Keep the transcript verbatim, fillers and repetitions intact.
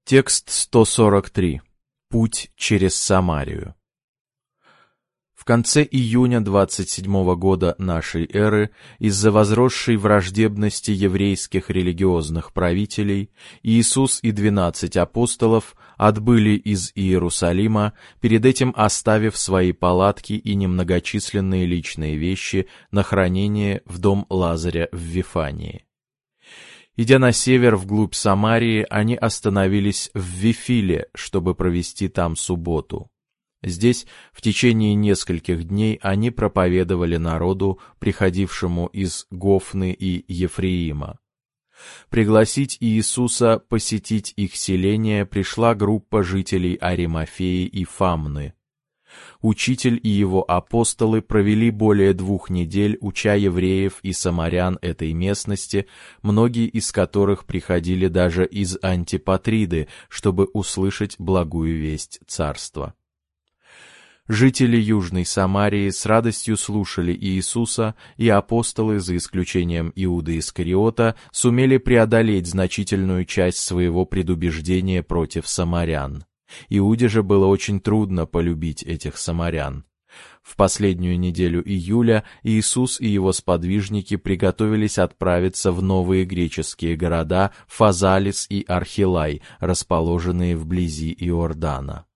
Текст сто сорок три. Путь через Самарию. В конце июня двадцать седьмого года нашей эры из-за возросшей враждебности еврейских религиозных правителей Иисус и двенадцать апостолов отбыли из Иерусалима, перед этим оставив свои палатки и немногочисленные личные вещи на хранение в дом Лазаря в Вифании. Идя на север вглубь Самарии, они остановились в Вифиле, чтобы провести там субботу. Здесь в течение нескольких дней они проповедовали народу, приходившему из Гофны и Ефреима. Пригласить Иисуса посетить их селение пришла группа жителей Аримафеи и Фамны. Учитель и его апостолы провели более двух недель, уча евреев и самарян этой местности, многие из которых приходили даже из Антипатриды, чтобы услышать благую весть царства. Жители Южной Самарии с радостью слушали Иисуса, и апостолы, за исключением Иуды Искариота, сумели преодолеть значительную часть своего предубеждения против самарян. Иуде же было очень трудно полюбить этих самарян. В последнюю неделю июля Иисус и его сподвижники приготовились отправиться в новые греческие города Фазалис и Архилай, расположенные вблизи Иордана.